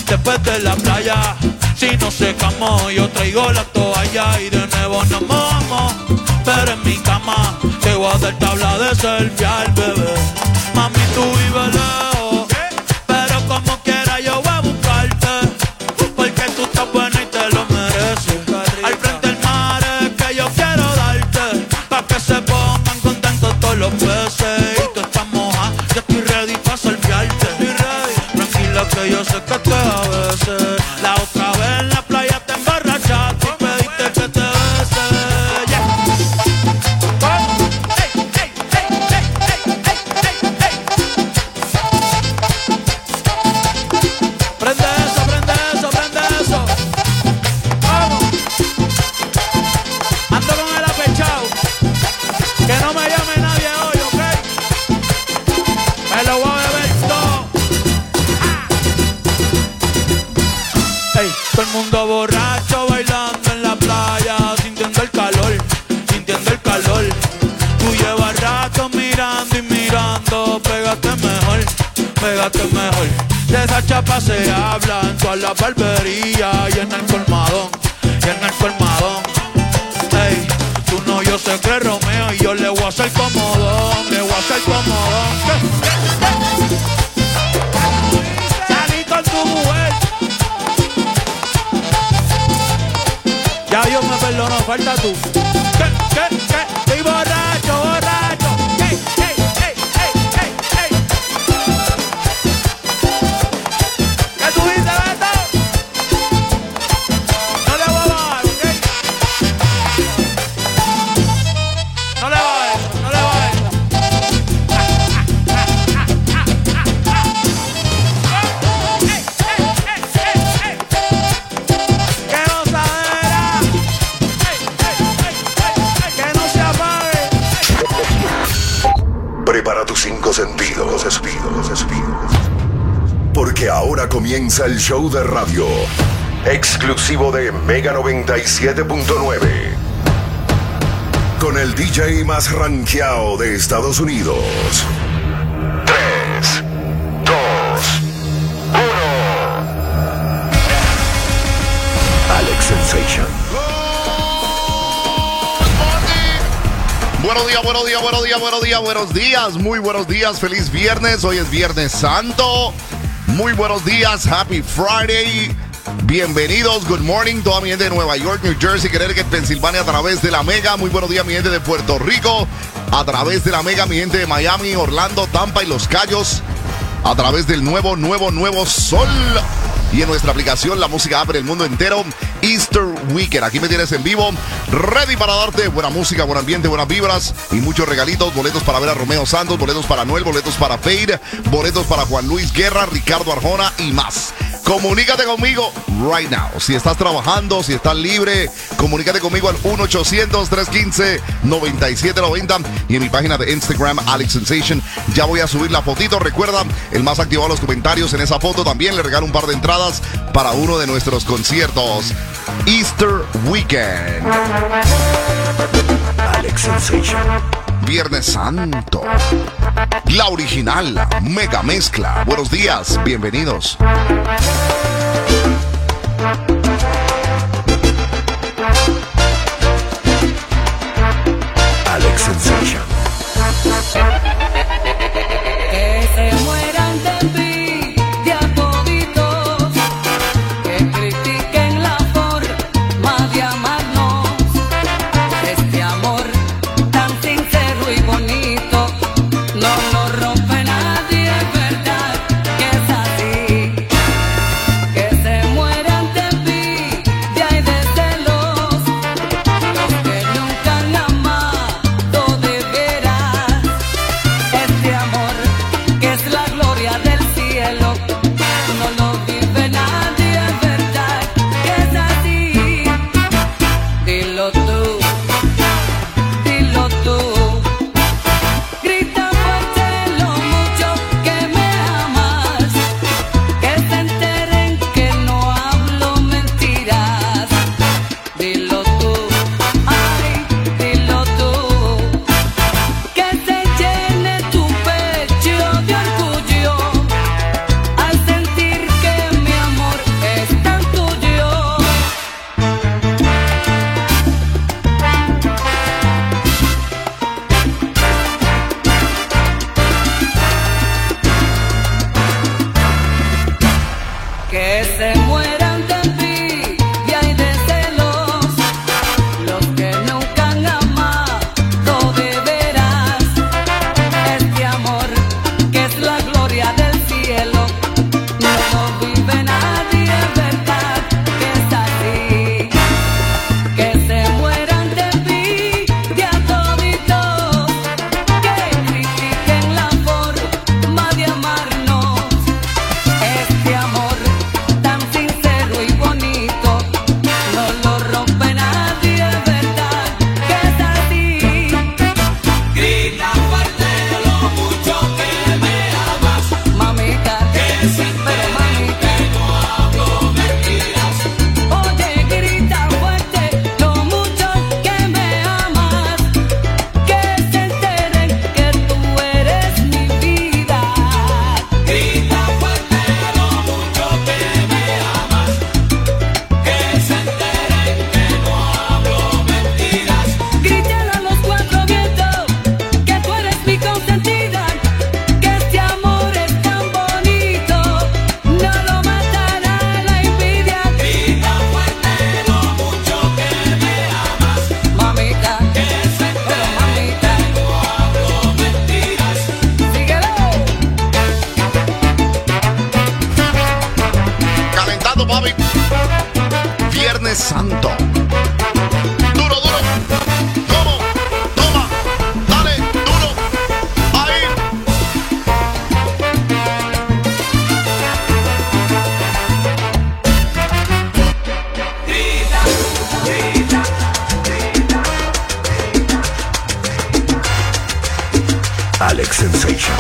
después de la playa. Si no secamos, yo traigo la toalla y de nuevo nos mojamos. Pero en mi cama te voy a dar tabla de selfie al bebé. Mami, tú vives lejos, pero como quiera yo voy a buscarte, porque tú estás buena y te lo mereces. Al frente del mar es que yo quiero darte, pa' que se pongan contentos todos los peces. Y tú estás moja, yo estoy ready pa' selfiearte. Tranquila que yo sé que te a veces. La otra vez en la playa te emborrachaste y pediste que te bese. Prende eso, prende eso, prende eso. Vamos. Ando con el apechao. Que no me llame nadie hoy, ¿ok? Me lo voy a beber todo. Ey, todo el mundo borracho bailando en la playa, sintiendo el calor, sintiendo el calor. Tú llevas rato mirando y mirando, pégate mejor, pégate mejor. De esa chapa se habla en todas las barberías y en el colmadón, y en el colmadón. Ey, tú no, yo sé que es Romeo y yo le voy a hacer comodón, le voy a hacer comodón. Salí con tu mujer. Ya Dios me perdonó, falta tú. ¿Qué? Estoy borracho, borracho. Ey. ¿Qué tú dices, Beto? No le voy a bajar, ¿ok? No le bajes, no le bajes. ¡Qué gozadera! ¡Que no se apague! Prepara tus 5 sentidos, porque ahora comienza el show de radio exclusivo de Mega 97.9 con el DJ más rankeado de Estados Unidos. 3, 2, 1. Alex Sensation. Buenos días, muy buenos días, feliz viernes, hoy es Viernes Santo, muy buenos días, Happy Friday, bienvenidos, good morning, toda mi gente de Nueva York, New Jersey, Connecticut, Pensilvania a través de la Mega, muy buenos días mi gente de Puerto Rico, a través de la Mega, mi gente de Miami, Orlando, Tampa y Los Cayos, a través del nuevo Sol. Y en nuestra aplicación, la música abre el mundo entero. Easter Weekend. Aquí me tienes en vivo, ready para darte buena música, buen ambiente, buenas vibras y muchos regalitos. Boletos para ver a Romeo Santos, boletos para Noel, boletos para Fade, boletos para Juan Luis Guerra, Ricardo Arjona y más. Comunícate conmigo right now. Si estás trabajando, si estás libre, comunícate conmigo al 1-800-315-9790 y en mi página de Instagram, Alex Sensation. Ya voy a subir la fotito. Recuerda, el más activado en los comentarios en esa foto también le regalo un par de entradas para uno de nuestros conciertos. Easter Weekend. Alex Sensation. Viernes Santo. La original, la mega mezcla. Buenos días, bienvenidos. Alex Sensation. Que se mueran de envidia toditos, que critiquen la forma de amarnos. Este amor tan sincero y bonito no lo rompe nadie, es verdad que es así. que se mueran de envidia y de celos los que nunca han amado de veras. Este amor que es la gloria del cielo no lo vive nadie, es verdad que es así. Que se mueran de envidia toditos, que critiquen la forma de amarnos. Este amor tan sincero y bonito no lo rompe nadie, es verdad que es así. Grita fuerte lo mucho que me amas, Mamita, que se pero entere mamita, que no hablo mentiras. oye, grita fuerte lo mucho que me amas, que se enteren que tú eres mi vida. Grita fuerte lo mucho que me amas, que se enteren que no hablo mentiras. Grítale a los cuatro vientos que tú eres mi consentida, que este amor es tan bonito, no lo matará la envidia. Grita fuerte lo mucho que me amas, Mamita, que se pero entere mamita, que no hablo mentiras. síguelo. Calentando, papi. Viernes Santo. Duro, duro. ¿Cómo? Toma. Dale, duro. Ahí. Grita, grita, grita. Alex Sensation.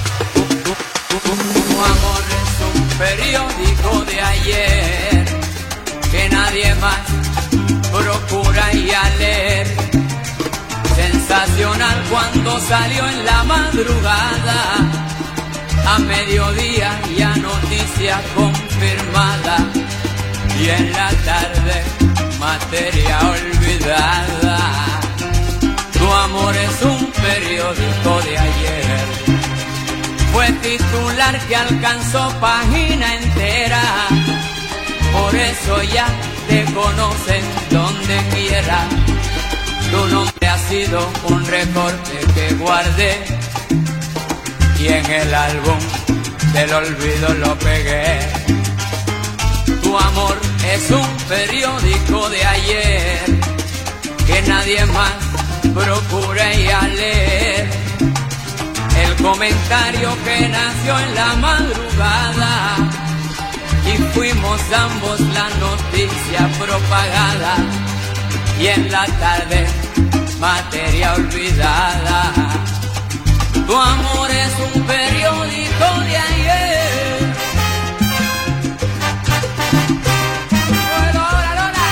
Tu amor es un periódico de ayer que nadie más procura ir a leer. Sensacional cuando salió en la madrugada, a mediodía ya noticia confirmada, y en la tarde materia olvidada. Tu amor es un periódico de ayer, fue titular que alcanzó página entera, por eso ya te conocen donde quiera. Tu nombre ha sido un recorte que guardé, y en el álbum del olvido lo pegué. Tu amor es un periódico de ayer que nadie más procura ir a leer. El comentario que nació en la madrugada, y fuimos ambos la noticia propagada, y en la tarde materia olvidada. Tu amor es un periódico de ayer. Lola, Lola.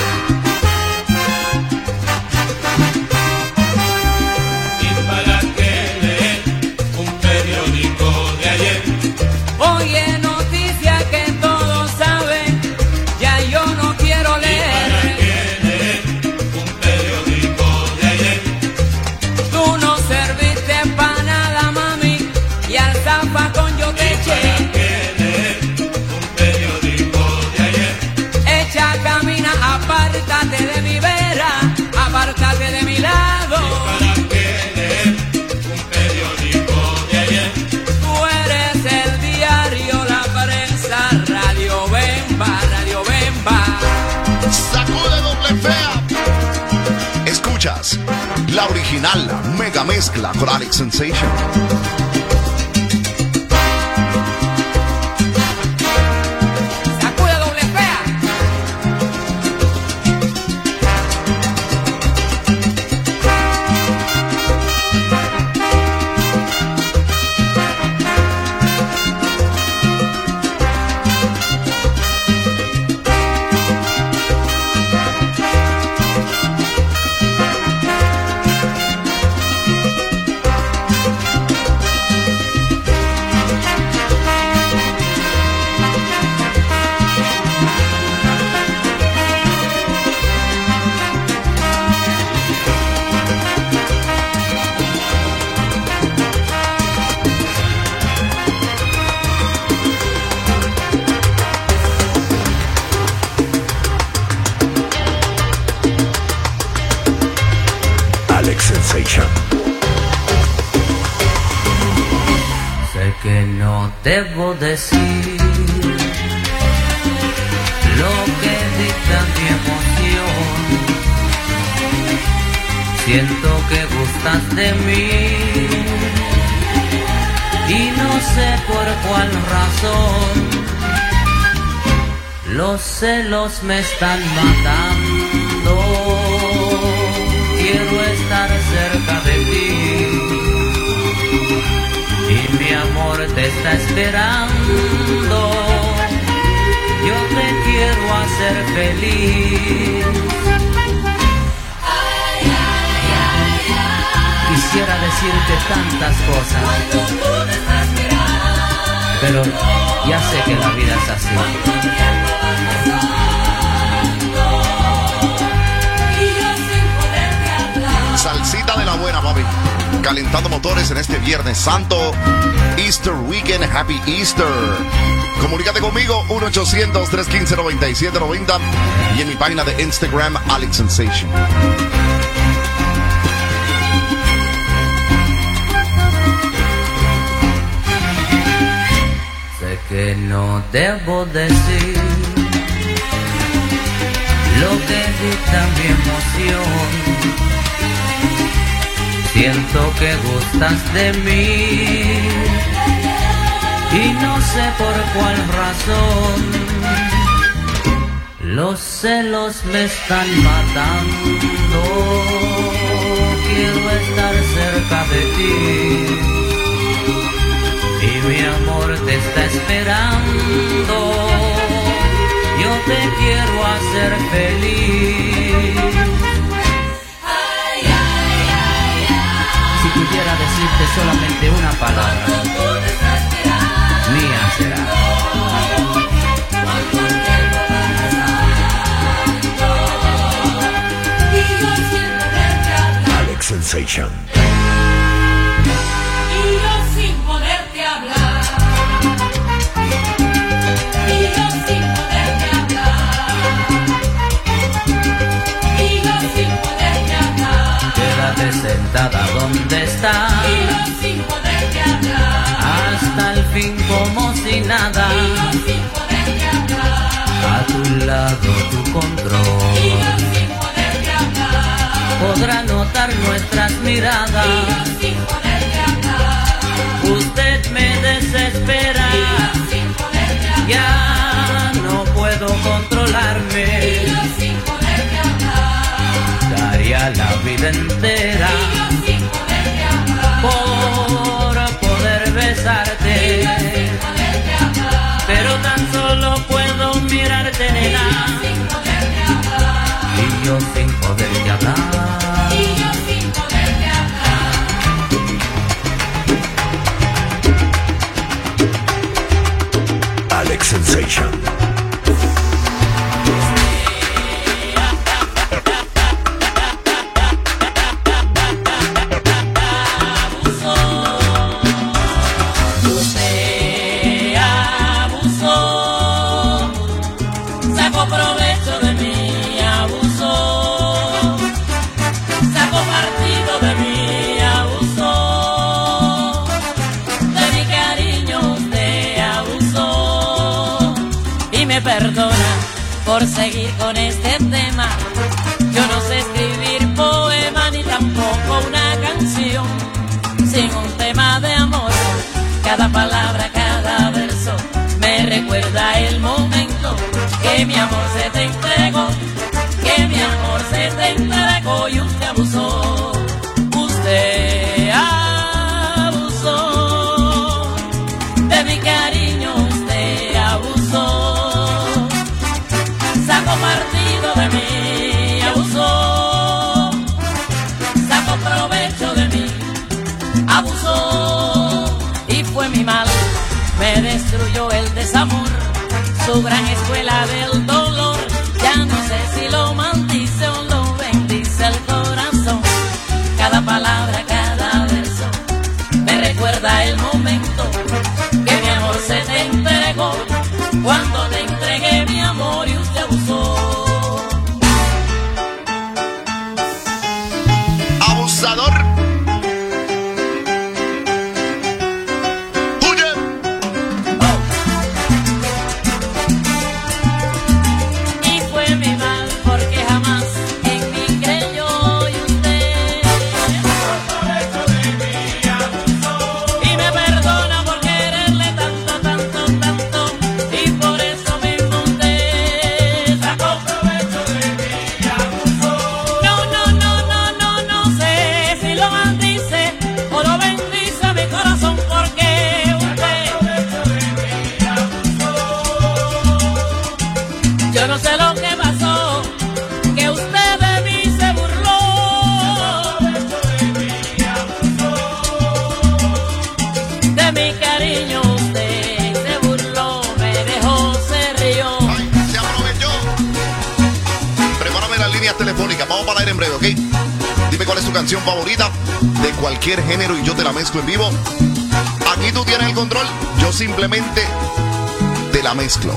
Y para qué leer un periódico de ayer. Oye, noticia que todos saben, ya yo no quiero ¿Para leer. qué leer un periódico de ayer? Tú no serviste pa' nada, mami, y al zafacón yo te ¿Para eché. qué leer un periódico de ayer? Echa, camina, apártate de mi vera, apártate de mi lado. ¿Para qué leer un periódico de ayer? Tú eres el diario, la prensa, Radio Bemba, Radio Bemba. Sacude doble fea. Escuchas la original mega mezcla con Alex Sensation. Sacude doble fea. debo decir lo que dicta mi emoción. Siento que gustas de mí y no sé por cuál razón. Los celos me están matando. Quiero estar cerca de ti y mi amor te está esperando. Yo te quiero hacer feliz. Quisiera decirte tantas cosas, pero ya sé que la vida es así. Salsita de la buena, papi. Calentando motores en este Viernes Santo, Easter Weekend. Happy Easter. Comunícate conmigo, 1-800-315-9790 y en mi página de Instagram, Alex Sensation. Sé que no debo decir lo que dicta mi emoción. Siento que gustas de mí y no sé por cuál razón. Los celos me están matando. Quiero estar cerca de ti y mi amor te está esperando. Yo te quiero hacer feliz. Si pudiera decirte solamente una palabra, mía será. Alex Sensation. Y yo sin poderte hablar. Y yo sin poderte hablar. Y yo sin poderte hablar. Quédate sentada donde estás. Y yo sin poderte hablar. Hasta el fin como si nada. Y yo sin poderte hablar. A tu lado tu control. Y yo sin poderte hablar. Podrá notar nuestras miradas. Y yo sin poderte hablar. Usted me desespera. Y yo sin poderte hablar. Ya no puedo controlarme. Y yo sin poderte hablar. Daría la vida entera Y yo sin poderte hablar. por poder besarte. Y yo sin poderte hablar. Pero tan solo puedo mirarte, nena. Sin poderte hablar. Y yo sin poderte hablar. Y yo sin poderte hablar. Alex Sensation. Usted abusó, sacó provecho de mí, abusó, sacó partido de mí, abusó, de mi cariño usted abusó, y me perdona por seguir con este tema. Yo no sé escribir poema ni tampoco una canción sin un tema de amor. Cada palabra, cada verso me recuerda el momento que mi amor se te entregó, que mi amor se te entregó y usted abusó. Usted abusó de mi cariño, usted abusó, sacó partido de mí, abusó, sacó provecho de mí, abusó. Y fue mi mal, me destruyó el desamor, su gran escuela del dolor. Ya no sé si lo maldice o lo bendice el corazón. Cada palabra, cada verso me recuerda el momento que mi amor se te entregó, cuando te entregué mi amor y usted abusó. Abusador. Huye. Yo no sé lo que pasó, que usted de mí se burló. De mi cariño usted se burló, me dejó, se rió. Ay, se aprovechó. Prepárame las líneas telefónicas, vamos para el aire en breve, ¿ok? Dime cuál es tu canción favorita de cualquier género y yo te la mezclo en vivo. Aquí tú tienes el control, yo simplemente te la mezclo.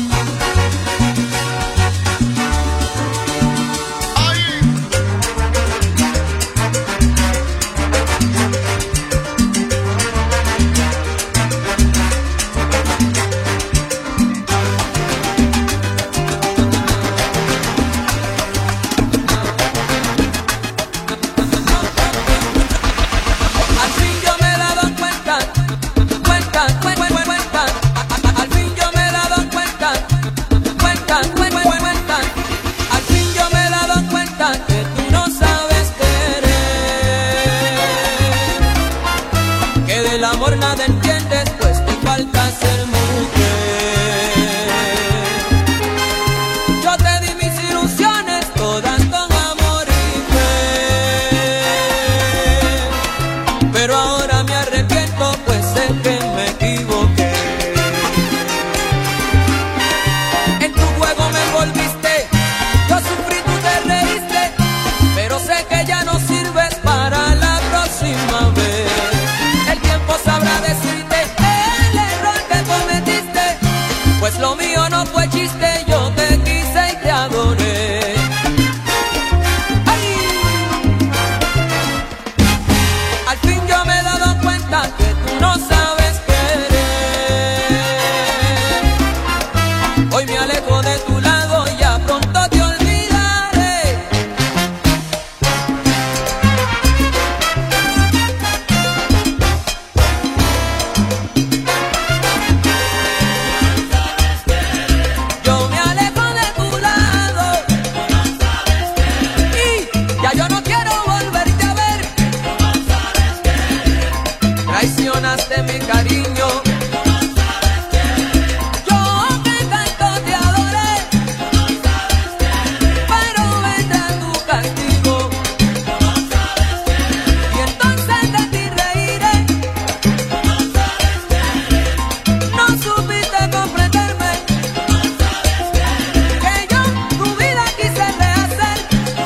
Nada entiendes, pues te falta ser mujer. Yo te di mis ilusiones, todas con amor y fe, pero ahora me arrepiento, pues sé que me equivoqué. En tu juego me envolviste, yo sufrí, tú te reíste, pero sé que ya no sirves para la próxima vez. Sabrá decirte el error que cometiste, pues lo mío no fue chiste, yo te quise y te adoré. ¡Ay! Al fin yo me he dado cuenta que tú no sabes querer. Hoy me alejo de tu lado y ya pronto te olvidaré. Traicionaste mi cariño. Yo que tanto te adoré, pero vendrá tu castigo. Y entonces de ti reiré. No supiste comprenderme, que yo tu vida quise rehacer.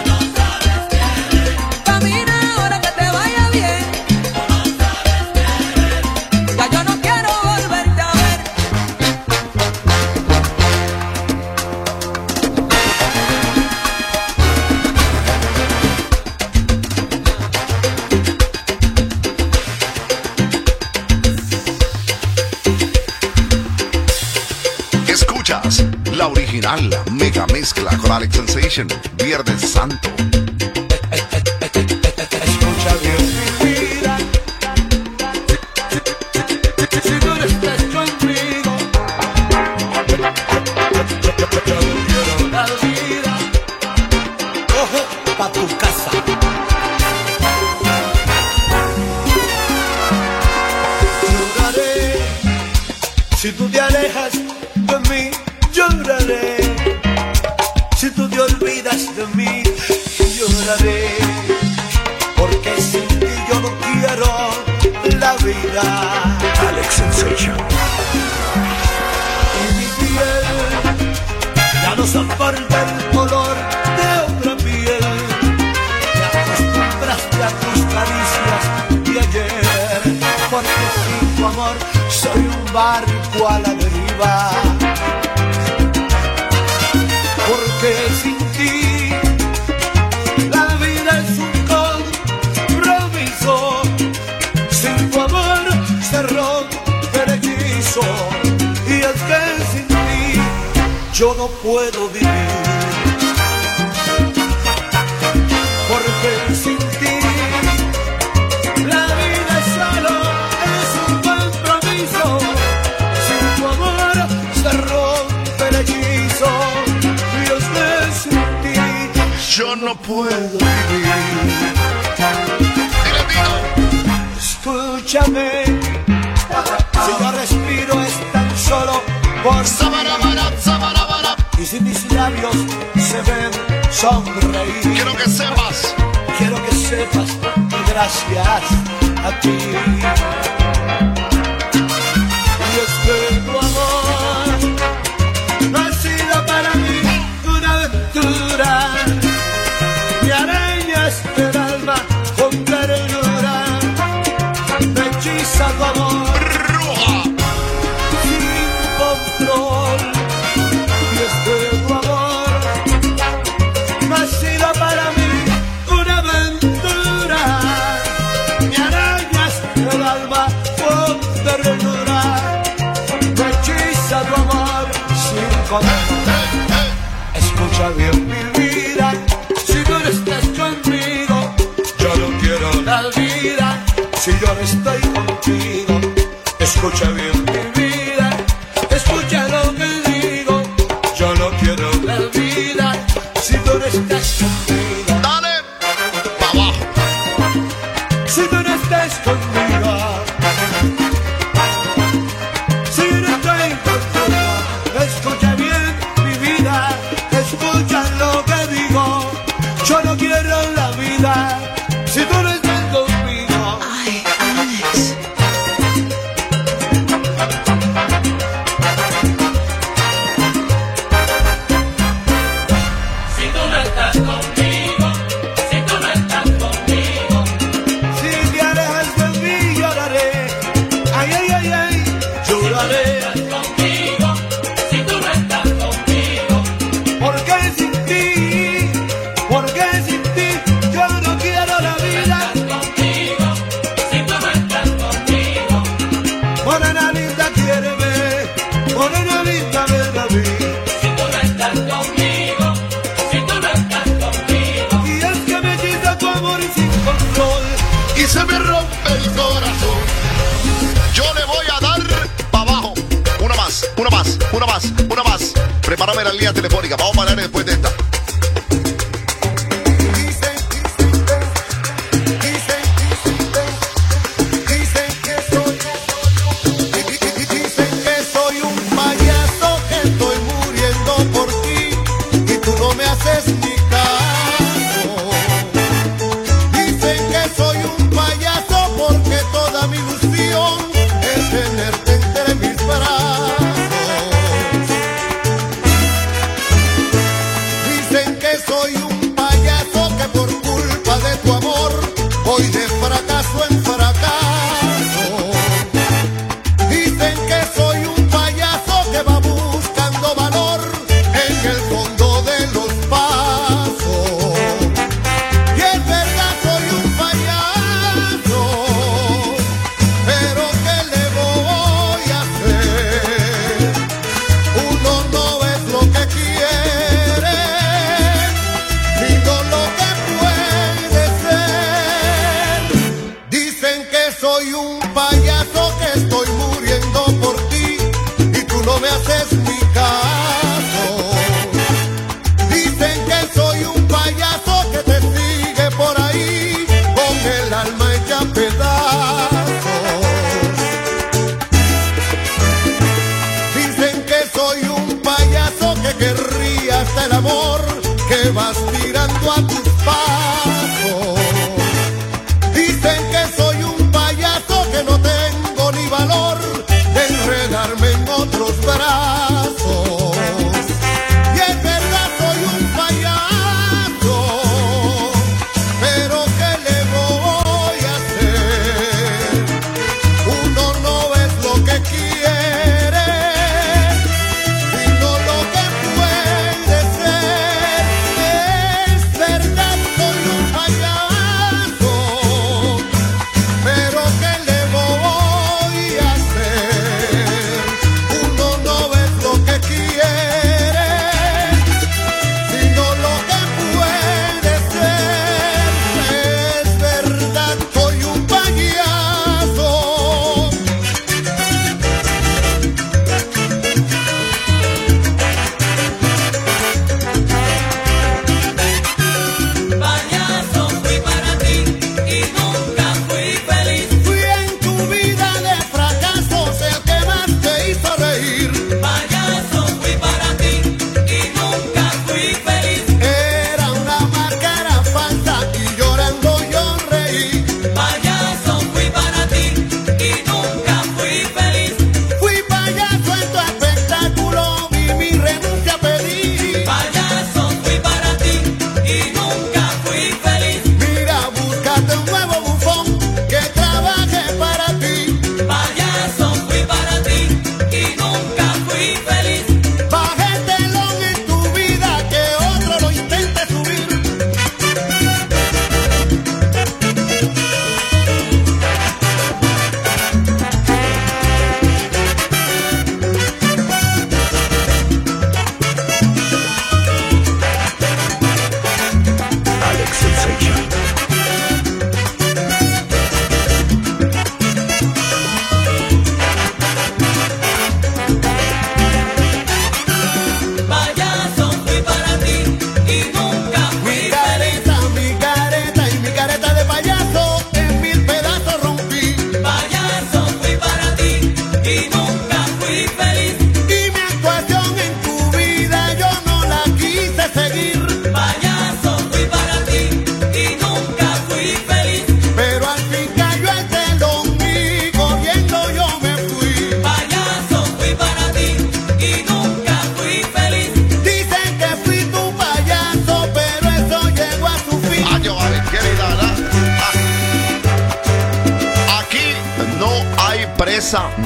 Camina ahora que te vaya bien. La original, la mega mezcla con Alex Sensation, Viernes Santo. Escucha bien mi vida, si tú no estás conmigo, yo no quiero la vida, coge pa' tu casa. Lloraré si tú te alejas de mí. Lloraré si tú te olvidas de mí. Lloraré porque sin ti yo no quiero la vida. Alex Sensation. Y mi piel ya no soporta el color de otra piel. Te acostumbraste a tus caricias de ayer, porque sin tu amor soy un barco a la deriva. Porque sin ti la vida es un compromiso. Sin tu amor se rompe el hechizo. Y es que sin ti yo no puedo vivir. Porque sin ti la vida solo es un compromiso. Sin tu amor se rompe el hechizo. Yo no puedo vivir. Escúchame, si yo respiro es tan solo por y si mis labios se ven sonreír. Quiero que sepas Y gracias a ti. Y es que tu amor no ha sido para mí una aventura. Me arañas el alma con ternura, me hechiza tu amor sin control. Y es que tu amor no ha sido para mí una aventura. Me arañas el alma con ternura, me hechiza tu amor sin control. Escucha bien mi vida, si tú no estás conmigo, yo no quiero la vida. Si yo no estoy contigo, escucha bien mi vida, escucha lo que digo. Yo no quiero la vida si tú no estás conmigo. Dale, pa' abajo. Si tú no estás conmigo, si no estoy contigo, escucha bien mi vida, escucha lo que digo. Yo no quiero la vida si tú no estás conmigo. Ay, Alex. Si tú no estás conmigo, si tú no estás conmigo, Si te alejas de mí lloraré, ay, ay, ay, ay, lloraré. conmigo, si tú no estás conmigo, Porque sin ti yo no quiero la vida. conmigo, si tú no estás conmigo, Morena linda, quiéreme, morena linda, ven a mí. si tú no estás conmigo, si tú no estás conmigo, Y es que me quita tu amor y sin control. Y se me rompe el corazón. Yo le voy a dar pa' abajo. Una más. Prepárame la línea telefónica. Vamos a parar después de esta. Dicen que soy un payaso, que estoy muriendo por ti y tú no me haces ni caso. Dicen que soy un payaso porque toda mi ilusión es tenerte entre mis brazos. Dicen que soy un payaso que por culpa de tu amor voy de fracaso en fracaso. Dicen que soy un payaso que va buscando valor en el fondo de los pasos. Y es verdad, soy un payaso, pero ¿qué le voy a hacer? Uno no es lo que quiere, sino lo que puede ser. Dicen que soy un payaso, que estoy muriendo por ti y tú no me haces ni caso. Dicen que soy un payaso que te sigue por ahí con el alma hecha pedazos. Dicen que soy un payaso que querría hasta el amor que vas tirando a tus pasos. Dicen que soy un payaso que no tengo ni valor de enredarme en otros brazos. Y es verdad, soy un payaso, pero ¿qué le voy a hacer? Uno no es lo que quiere, sino lo que puede ser.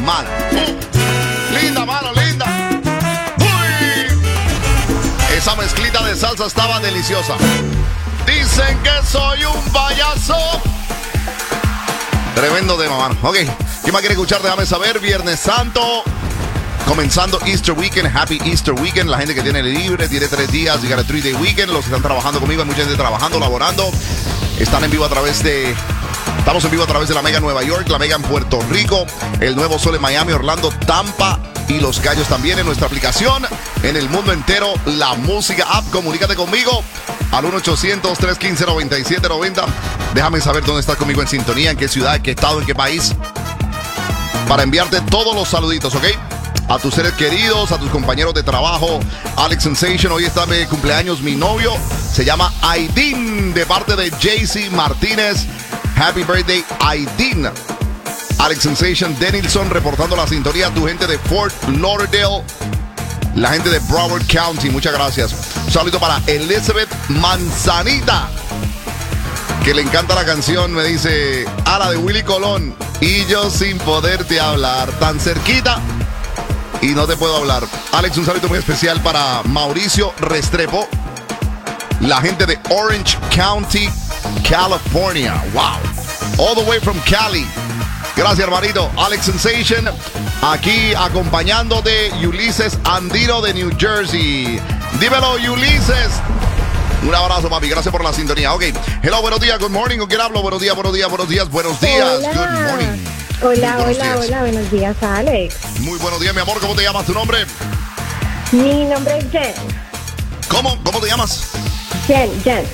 mala. Linda, mano, linda. Uy. Esa mezclita de salsa estaba deliciosa. Dicen que soy un payaso. Tremendo tema, mano. Ok, ¿quién más quiere escuchar? Déjame saber. Viernes Santo. Comenzando Easter Weekend, Happy Easter Weekend. La gente que tiene libre, tiene 3 días, you got a 3-day weekend. Los que están trabajando conmigo, hay mucha gente trabajando, laborando. Están en vivo a través de... Estamos en vivo a través de la Mega en Nueva York, la Mega en Puerto Rico, el Nuevo Sol en Miami, Orlando, Tampa y Los Gallos también en nuestra aplicación. En el mundo entero, la música app. Comunícate conmigo al 1-800-315-9790. Déjame saber dónde estás conmigo en sintonía, en qué ciudad, en qué estado, en qué país. Para enviarte todos los saluditos, ¿ok? A tus seres queridos, a tus compañeros de trabajo. Alex Sensation, hoy está de cumpleaños mi novio. Se llama Aidin, de parte de JC Martínez. Happy birthday, Aidin. Alex Sensation, Denilson, reportando la sintonía. Tu gente de Fort Lauderdale. La gente de Broward County, muchas gracias. Un saludo para Elizabeth Manzanita, que le encanta la canción, me dice, a la de Willy Colón. Y yo sin poderte hablar, tan cerquita y no te puedo hablar. Alex, un saludo muy especial para Mauricio Restrepo, la gente de Orange County, California. Wow. All the way from Cali. Gracias, hermanito. Alex Sensation, aquí acompañándote, Ulises Andino de New Jersey. Dímelo, Ulises. Un abrazo, papi. Gracias por la sintonía. Ok. Hello, buenos días. Good morning. ¿Con quién hablo? Buenos días, buenos días, buenos días, buenos días. Hola. Good morning. Hola, buenos días, Alex. Muy buenos días, mi amor. ¿Cómo te llamas? ¿Tu nombre? Mi nombre es Jen. ¿Cómo te llamas? Jen.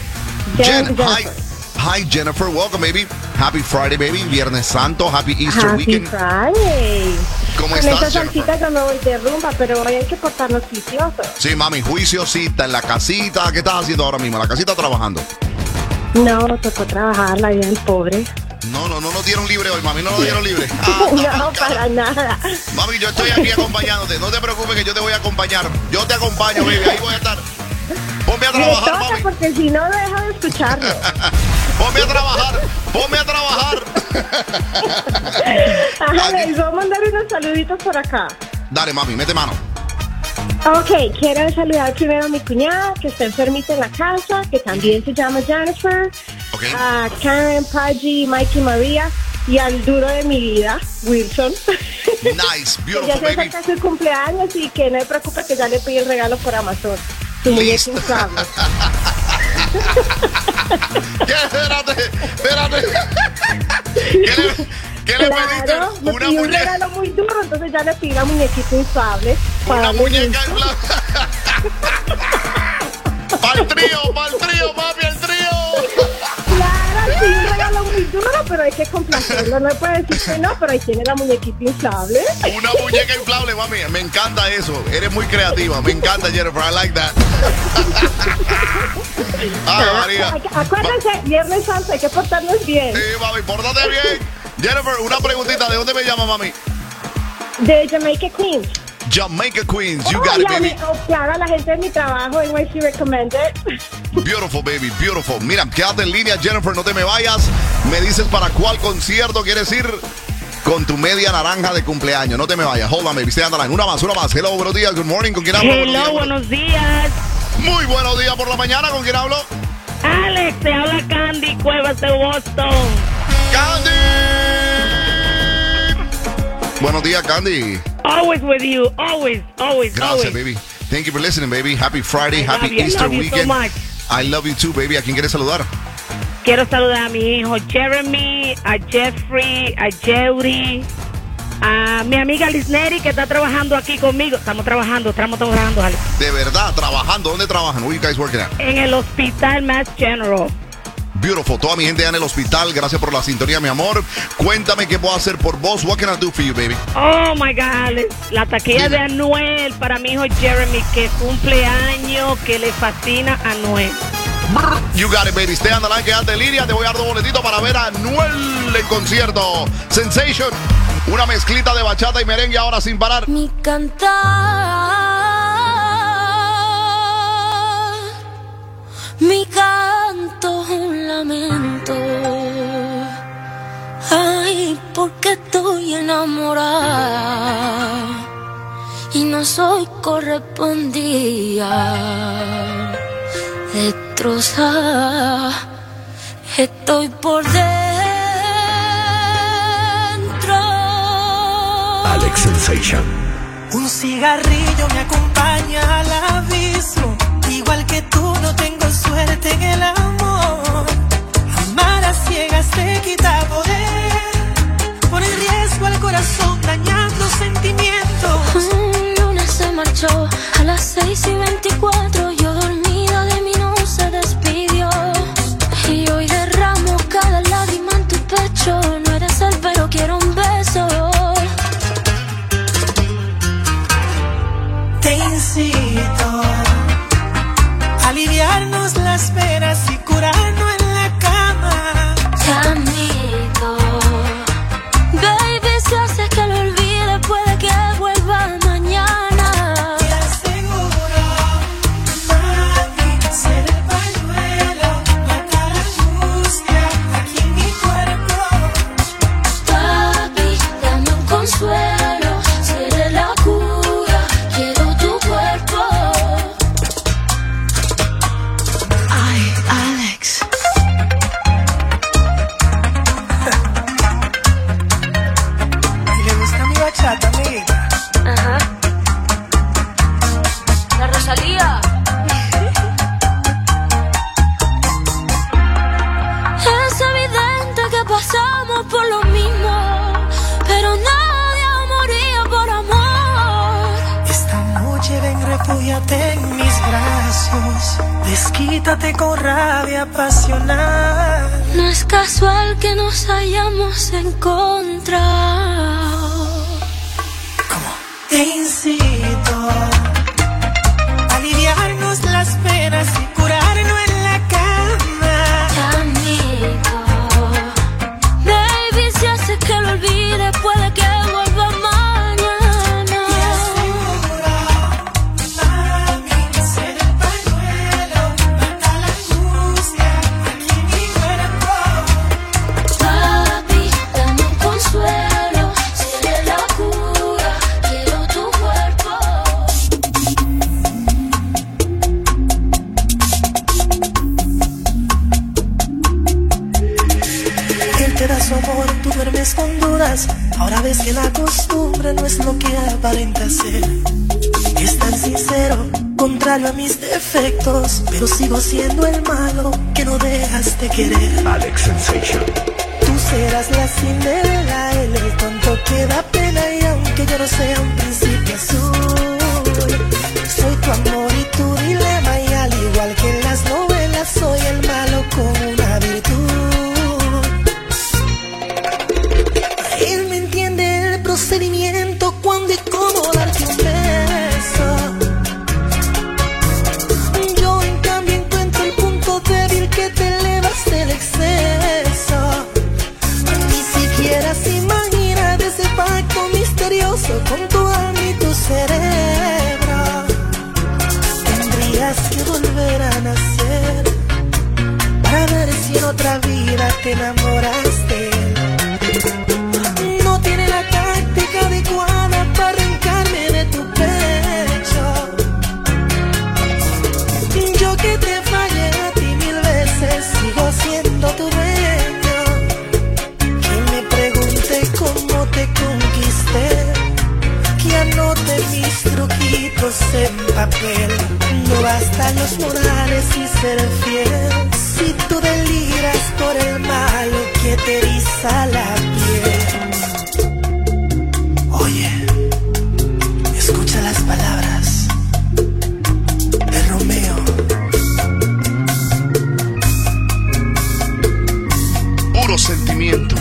Hi, Jennifer. Welcome, baby. Happy Friday, baby. Viernes Santo. Happy Easter Weekend. Friday. ¿Cómo Con estás, esa Jennifer? salsita yo me voy de rumba, pero hoy hay que portarnos juiciosos. Sí, mami, juiciosita en la casita. ¿Qué estás haciendo ahora mismo? ¿En la casita trabajando? No, tocó trabajar la vida del pobre. No dieron libre hoy, mami. No lo dieron libre. No, para nada. Mami, yo estoy aquí acompañándote. No te preocupes que yo te voy a acompañar. Yo te acompaño, baby. Ahí voy a estar. Ponme a Me trabajar, toca mami. porque si no dejo de escucharlo. Ponme a trabajar. Ajá, les voy a mandar unos saluditos por acá. Dale, mami, mete mano. Ok, quiero saludar primero a mi cuñada que está enfermita en la casa, que también se llama Jennifer, Ok. a Karen, Paji, Mikey, María y al duro de mi vida, Wilson. Nice, Que beautiful, ya se baby. acerca su cumpleaños y que no se preocupe que ya le pedí el regalo por Amazon. Su muñeco inflable. ¿Qué? Espérate. ¿Qué le pediste? Claro, me Una pidió un muñeca. regalo muy duro, entonces ya le pedí la muñequita inflable. para Una darle muñeca gusto. en blanco. Pa'l trío, papi, el trío. Claro, sí, un regalo muy duro, pero hay que complacerlo. No puede decir que no, pero ahí tiene la muñequita inflable. Una muñeca inflable, mami. Me encanta eso. Eres muy creativa. Me encanta, Jennifer. I like that. Ay, María. Acuérdense, Viernes Santo, hay que portarnos bien. Sí, mami, pórtate bien. Jennifer, una preguntita. ¿De dónde me llamas, mami? De Jamaica Queens. Jamaica Queens. You got it, baby. Claro, la gente de mi trabajo, NYC Recommended. Beautiful, baby, beautiful. Mira, quédate en línea, Jennifer, no te me vayas. Me dices para cuál concierto quieres ir con tu media naranja de cumpleaños. No te me vayas. Hold on, baby. Stay on the line. Una más. Hello, buenos días. Good morning. ¿Con quién hablo? Hello, buenos días. Muy buenos días por la mañana. ¿Con quién hablo? Alex, te habla Candy Cuevas de Boston. ¡Candy! Buenos días, Candy. Always with you. Always. Gracias, baby. Thank you for listening, baby. Happy Friday. I Happy love you. I Easter love you so weekend. much. I love you too, baby. ¿A quién quieres saludar? Quiero saludar a mi hijo Jeremy, a Jeffrey, a Jeury, a mi amiga Lisneri que está trabajando aquí conmigo. Estamos trabajando, Alex. De verdad, trabajando. ¿Dónde trabajan? Where you guys working at? En el Hospital Mass General. Beautiful. Toda mi gente ya en el hospital. Gracias por la sintonía, mi amor. Cuéntame qué puedo hacer por vos. What can I do for you, baby? Oh my God, Alex. La taquilla Dime. de Anuel para mi hijo Jeremy, que cumple años, que le fascina a Anuel. You got it, baby. Stay on the line, quédate en línea. Te voy a dar 2 boletitos para ver a Anuel en concierto. Sensation. Una mezclita de bachata y merengue ahora sin parar. Mi cantar, mi canto es un lamento. Ay, porque estoy enamorada. enamorada y no soy correspondida. Destrozada estoy por dentro. Alex Sensation. Un cigarrillo me acompaña al abismo. Igual que tú no tengo suerte en el amor. Amar a ciegas te quita poder. Pone en riesgo al corazón dañando sentimientos. Luna se marchó a las 6:24. Yo dormida de mí no se despidió. Y hoy derramo cada lágrima en tu pecho. No eres él pero quiero un beso. Te incito a aliviarnos las penas y curarnos en la cama. Te admito, baby, si haces que lo olvide puede que vuelva mañana. Te aseguro, mami, ser el pañuelo, matar la angustia aquí en mi cuerpo. Papi, dame un consuelo, seré la cura, quiero tu cuerpo. Ay, Alex. ¿Y le gusta mi bachata, amiguita? Ajá. La Rosalía. Es evidente que pasamos por lo mismo, pero nadie moría por amor. Esta noche ven, refúgiate en mis brazos. Desquítate con rabia apasional. No es casual que nos hayamos encontrado. Te incito a aliviarnos las penas y curarnos en la cama. Amigo, baby, si haces que lo olvide puede que vuelva mañana. Te aseguro, mami, ser el pañuelo, matar la angustia aquí en mi cuerpo. Papi, dame un consuelo, seré la cura, quiero tu cuerpo. Él te da su amor, tú duermes con dudas. Ahora ves que la costumbre no es lo que aparenta ser. Es tan sincero, contrario a mis defectos, pero sigo siendo el malo que no dejas de querer. Alex Sensation. Tú serás la Cinderela, él el tonto que da pena. Y aunque yo no sea un príncipe azul, soy tu amor y tu dilema. Y al igual que en las novelas, soy el malo con una virtud. Él me entiende el procedimiento, cuándo y cómo darte un beso. Yo en cambio encuentro el punto débil que te elevas del exceso. Ni siquiera se imagina de ese pacto misterioso con tu alma y tu cerebro. Tendrías que volver a nacer para ver si en otra vida te enamoras de él. No tiene la táctica adecuada para arrancarme de tu pecho. Yo que te fallé a ti 1000 veces, sigo siendo tu dueño. Que me pregunte cómo te conquisté, que anote mis truquitos en papel. No bastan los morales y ser fiel, si tú deliras por el malo que te eriza la piel. Oye, escucha las palabras de Romeo. Puro sentimiento.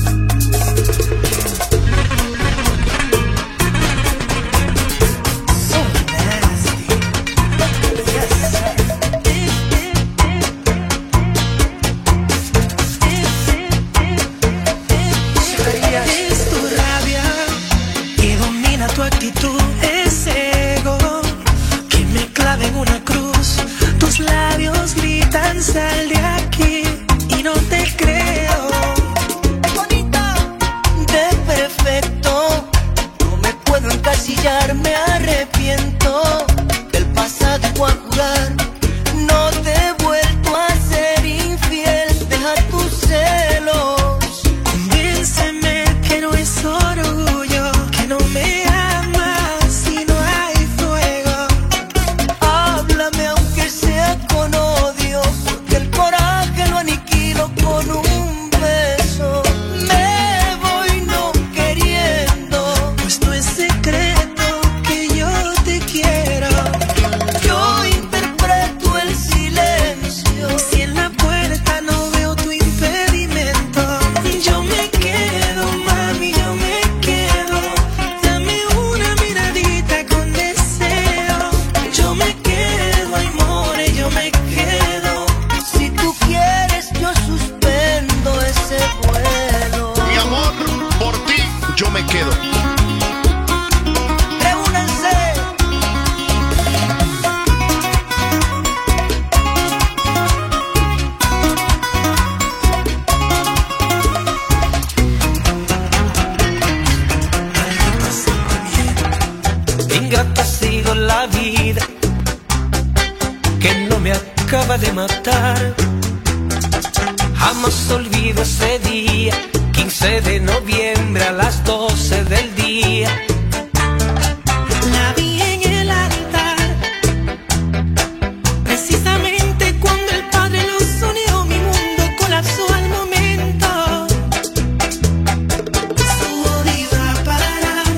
Es tu rabia que domina tu actitud, ese ego que me clava en una cruz. Tus labios gritan sal de aquí y no te creo. Bonita, de perfecto la vida que no me acaba de matar. Jamás olvido ese día, 15 de noviembre a las 12 del día. La vi en el altar, precisamente cuando el Padre los unió, mi mundo colapsó al momento. Su boda iba a parar,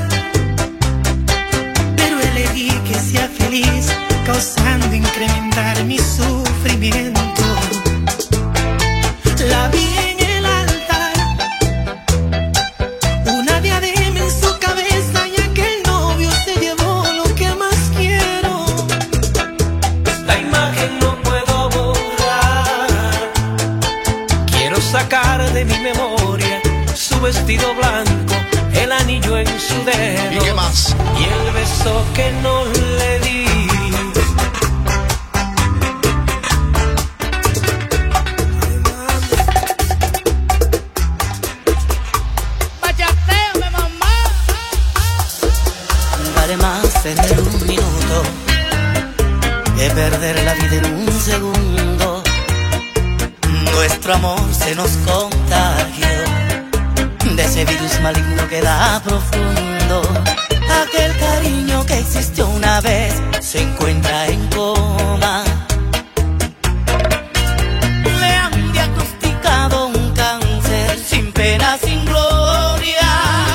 pero elegí que sea feliz, causando incrementar mi sufrimiento. La vi en el altar, una diadema en su cabeza, y aquel novio se llevó lo que más quiero. La imagen no puedo borrar, quiero sacar de mi memoria su vestido blanco, el anillo en su dedo. ¿Y qué más? Y el beso que no le di. Vale más tener un minuto que perder la vida en un segundo. Nuestro amor se nos contagió de ese virus maligno que da profundo. Aquel cariño que existió una vez se encuentra en coma. Le han diagnosticado un cáncer sin pena, sin gloria.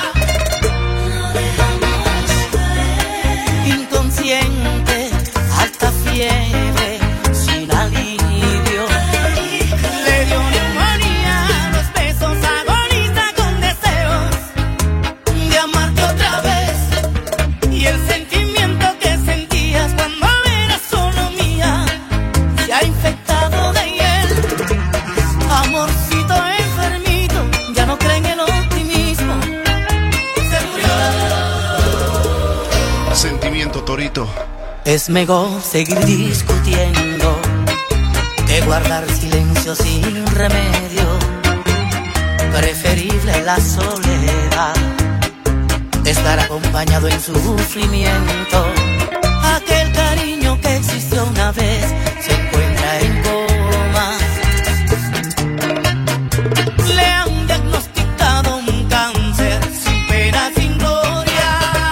Inconsciente, alta fiebre, sin alivio. Le dio neumonía, los besos agoniza con deseos de amarte otra vez. Y el sentimiento que sentías cuando eras solo mía se ha infectado de hiel. Amorcito enfermito, ya no cree en el optimismo. Se murió. Sentimiento, Torito. Es mejor seguir discutiendo que guardar silencio sin remedio. Preferible la soledad, estar acompañado en sufrimiento. Aquel cariño que existió una vez se encuentra en coma. Le han diagnosticado un cáncer sin pena, sin gloria.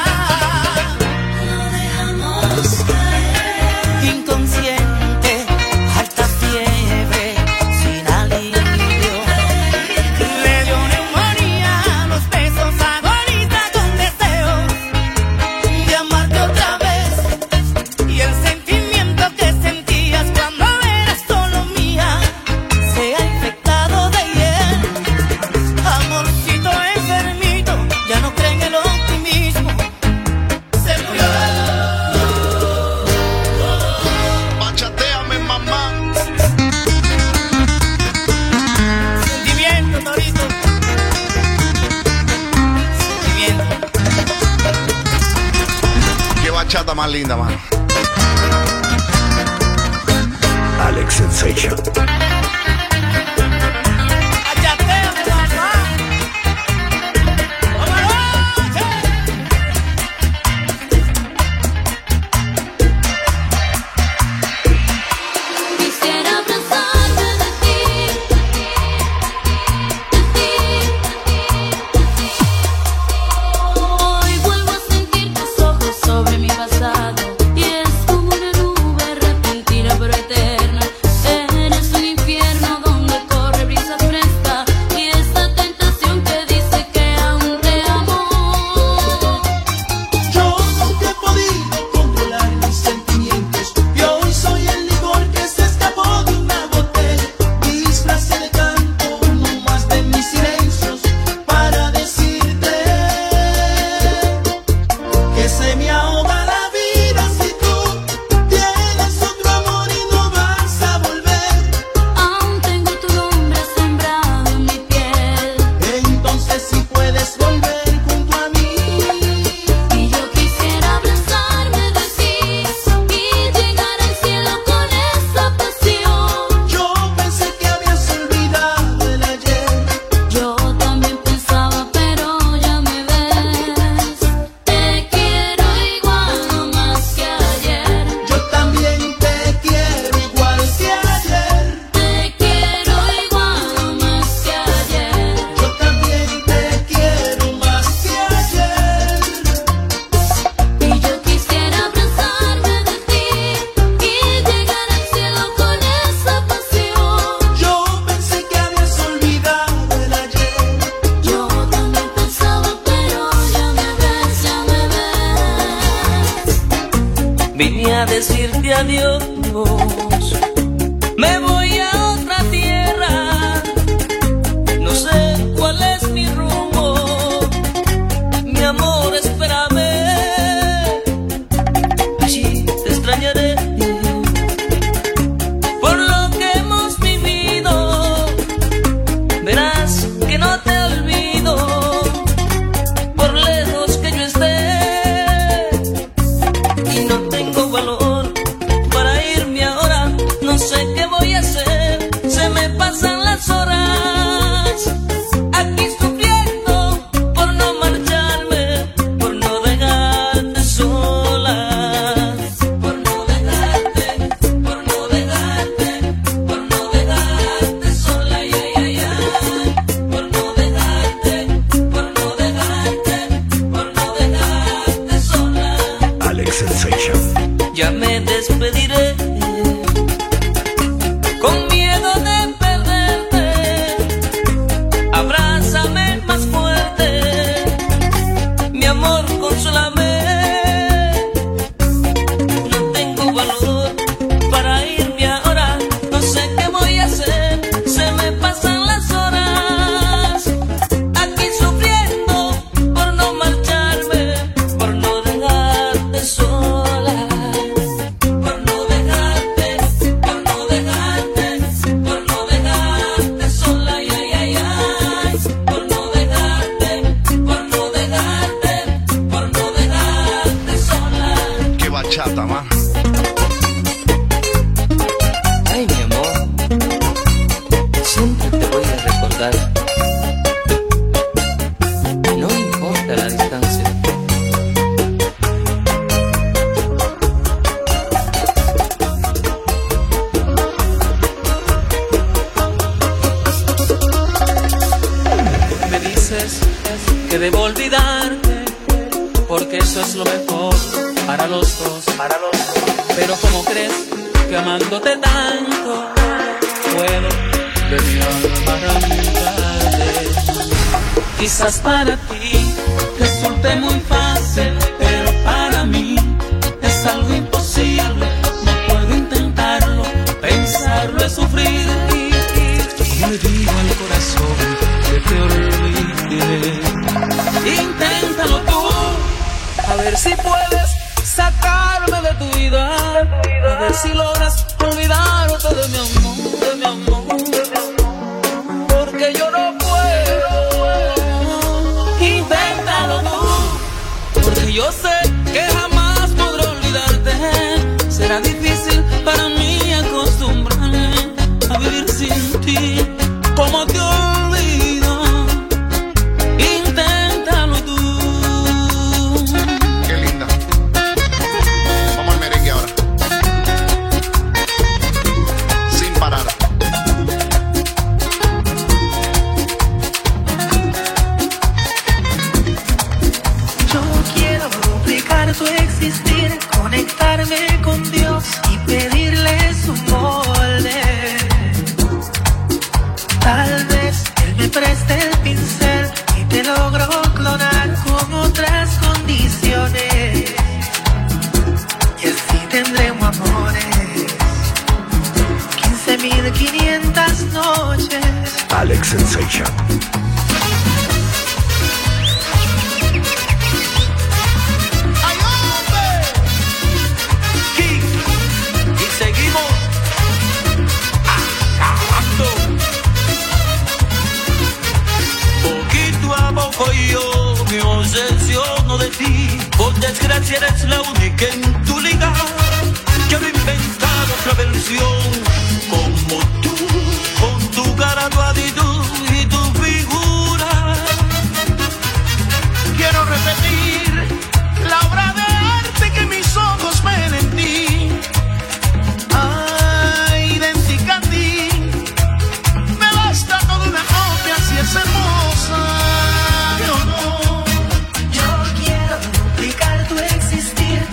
Inconsciente, alta fiebre, sin alivio. Le dio neumonía, los besos agoniza con deseos de amarte otra vez. Y el sentimiento que sentías cuando eras solo mía se ha infectado de hiel. Amorcito enfermito, ya no cree en el optimismo. Se murió. Bachateame, mamá. Sentimiento, Torito. Sentimiento. Qué bachata más linda, mano. Alex Sensation. Ayateame, mamá. Quisiera abrazarte de ti, Hoy vuelvo a sentir tus ojos sobre mi pasado, y es como una nube repentina pero eterna. Eres un a decirte adiós. Me voy a otra tierra, no sé cuál es mi rumbo. Mi amor, espérame, allí te extrañaré. Por lo que hemos vivido, verás que no te olvido, por lejos que yo esté. Y no tengo valor para irme ahora, no sé qué voy a hacer. Se me pasan las horas aquí sufriendo por no marcharme, por no dejarte sola, por no dejarte, por no dejarte, por no dejarte sola, ay, ay, ay, por no dejarte, por no dejarte, por no dejarte sola. Alex Sensation. Ya me despediré con miedo de perderte. Abrázame más fuerte, mi amor, consúlame. No tengo valor para irme ahora, no sé qué voy a hacer. Se me pasan las horas aquí sufriendo por no marcharme, por no dejarte sola, por no dejarte, por no dejarte, por no dejarte sola, ay, ay, ay, ay, por no dejarte, por no dejarte, por no dejarte sola. Qué bachata, ma. Ay, mi amor, siempre te voy a recordar, no importa la distancia. Me dices que debo olvidarte, porque eso es lo mejor para los dos, para los dos. Pero ¿cómo crees que amándote tanto puedo de mi alma arrancarte? Quizás para ti resulte muy fácil, pero para mí es algo imposible. No puedo intentarlo, pensarlo es sufrir. Y le digo al corazón que te olvide. Inténtalo tú, a ver si puedes sacarme de tu vida, a ver si logras olvidarte de mi amor, de mi amor, de mi amor, porque yo no puedo. Inténtalo tú, porque yo sé que jamás podré olvidarte. Será difícil para mí acostumbrarme a vivir sin ti. ¿Cómo te olvido? Inténtalo tú. Qué linda. Vamos al merengue ahora. Sin parar. Yo quiero duplicar tu existir, conectarme con Dios y pedirle su molde. Tal vez Él me preste el pincel y te logro clonar con otras condiciones. Y así tendremos amores 15.500 noches. Alex Sensation. Y seguimos acabando. Poquito a poco yo me obsesiono de ti. Por desgracia eres la única en tu liga. Quiero inventar otra versión como tú, con tu cara, tu actitud y tu figura. Quiero repetir la obra de arte que mis ojos ven en ti. Ay, idéntica a ti. Me basta toda una copia si es hermosa. Yo quiero duplicar tu existir,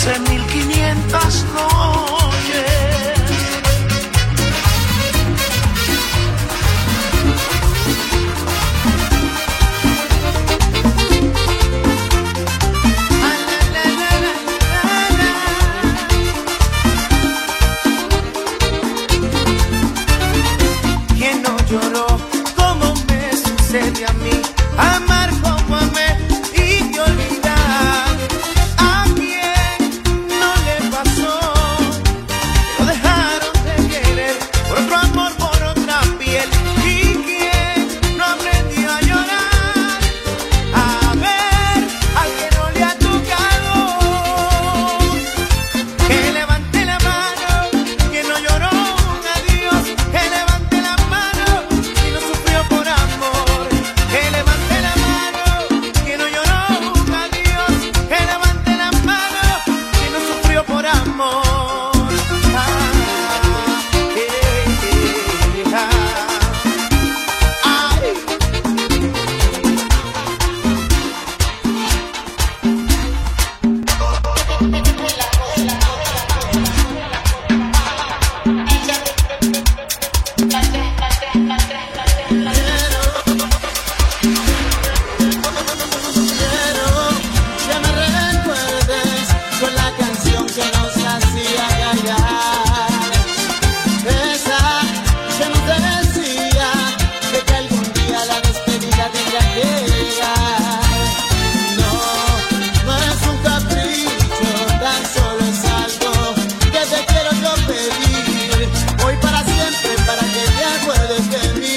hace 1500 noches. ¿Quién no lloró como me sucede a mí? Amar como amé y te olvidar. ¿A quién no le pasó? Lo dejaron de querer por otro amor, por otra piel. ¿Y quién no aprendió a llorar? A ver, al que no le ha tocado, que levante la mano, que no lloró un adiós, que levante la mano, que no sufrió por amor, que levante la mano, que no lloró un adiós, que levante la mano, que no sufrió por amor. Que me recuerdes con la canción que nos hacía callar, esa que nos decía que algún día la despedida tendría que llegar. No es un capricho, tan solo es algo que te quiero yo pedir, hoy para siempre, para que te acuerdes de mí.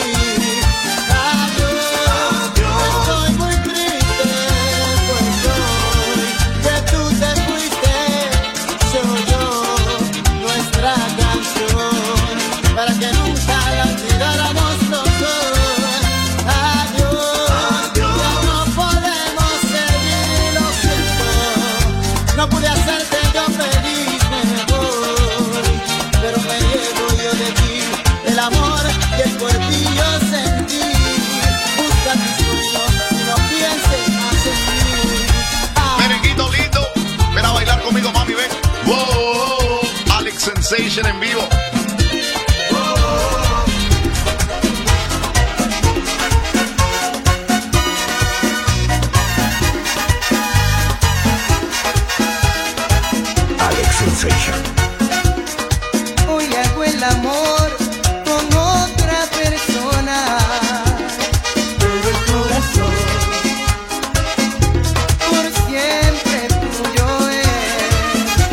Estoy muy triste, pues hoy que tú te fuiste, se oyó nuestra canción, para que nunca la olvidáramos los dos. Adiós, ya no podemos seguir, lo siento, no pude hacerte yo feliz, me voy, pero me llevo yo de ti el amor que por ti yo sentí. Busca tus sueños y no pienses más en mí. Merenguito lindo, ven a bailar conmigo, mami, ven. Wow, Alex Sensation en vivo. Alex Sensation. Hoy hago el amor con otra persona, pero el corazón por siempre tuyo es.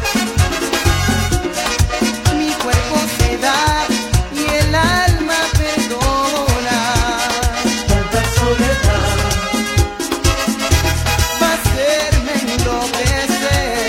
Mi cuerpo se da y el alma perdona. Tanta soledad va a hacerme enloquecer.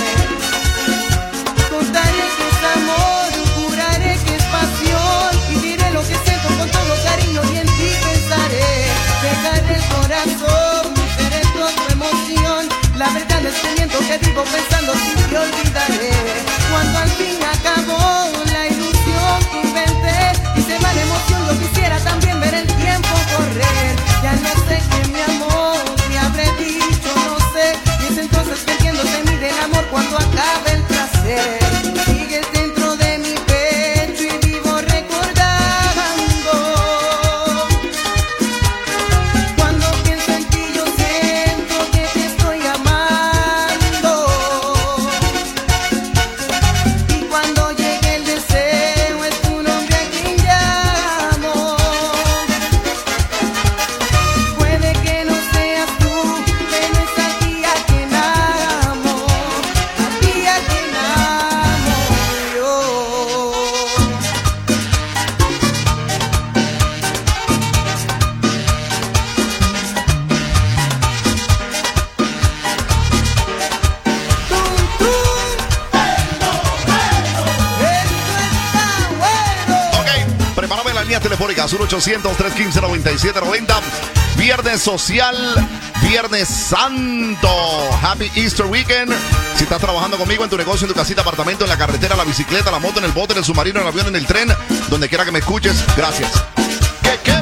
Contaré que es amor, juraré que es pasión, y diré lo que siento con todo cariño y en ti pensaré. Dejaré el corazón, seré toda tu emoción. La verdad no es que miento, que vivo pensando si te olvidaré. Cuando al fin acabó la ilusión que inventé y se va la emoción, yo quisiera también ver el tiempo correr. Ya no sé qué mi amor me habré dicho, no sé, y es entonces que entiendo se mide el amor cuando acabe el placer. Sigues dentro de mi pecho y vivo recordando. Cuando pienso en ti yo siento que te estoy amando. Y cuando llegue el deseo es tu nombre a quien llamo. Puede que no seas tú, pero es a ti a quien amo, a ti a quien amo yo. Ok, prepárame las líneas telefónicas 1-800-315-9790. Viernes social, Viernes Santo. Happy Easter Weekend. Si estás trabajando conmigo en tu negocio, en tu casita, apartamento, en la carretera, la bicicleta, la moto, en el bote, en el submarino, en el avión, en el tren, donde quiera que me escuches, gracias. ¿Qué?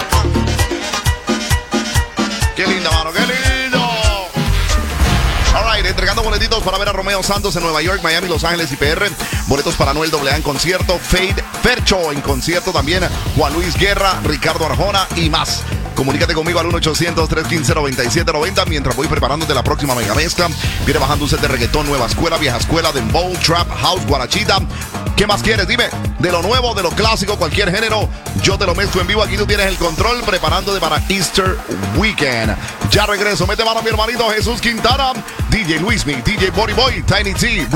Qué linda, mano, qué lindo. All right. Night, entregando boletitos para ver a Romeo Santos en Nueva York, Miami, Los Ángeles y PR. Boletos para Noel AA en concierto, Fade Fercho en concierto también, Juan Luis Guerra, Ricardo Arjona y más. Comunícate conmigo al 1-800-315-9790 mientras voy preparándote la próxima mega mezcla. Viene bajando un set de reggaetón, nueva escuela, vieja escuela, dembow, trap, house, guarachita. ¿Qué más quieres? Dime, de lo nuevo, de lo clásico, cualquier género, yo te lo mezclo en vivo. Aquí tú tienes el control preparándote para Easter Weekend. Ya regreso, mete mano a mi hermanito Jesús Quintana, DJ Luismi, DJ Body Boy, Tiny T.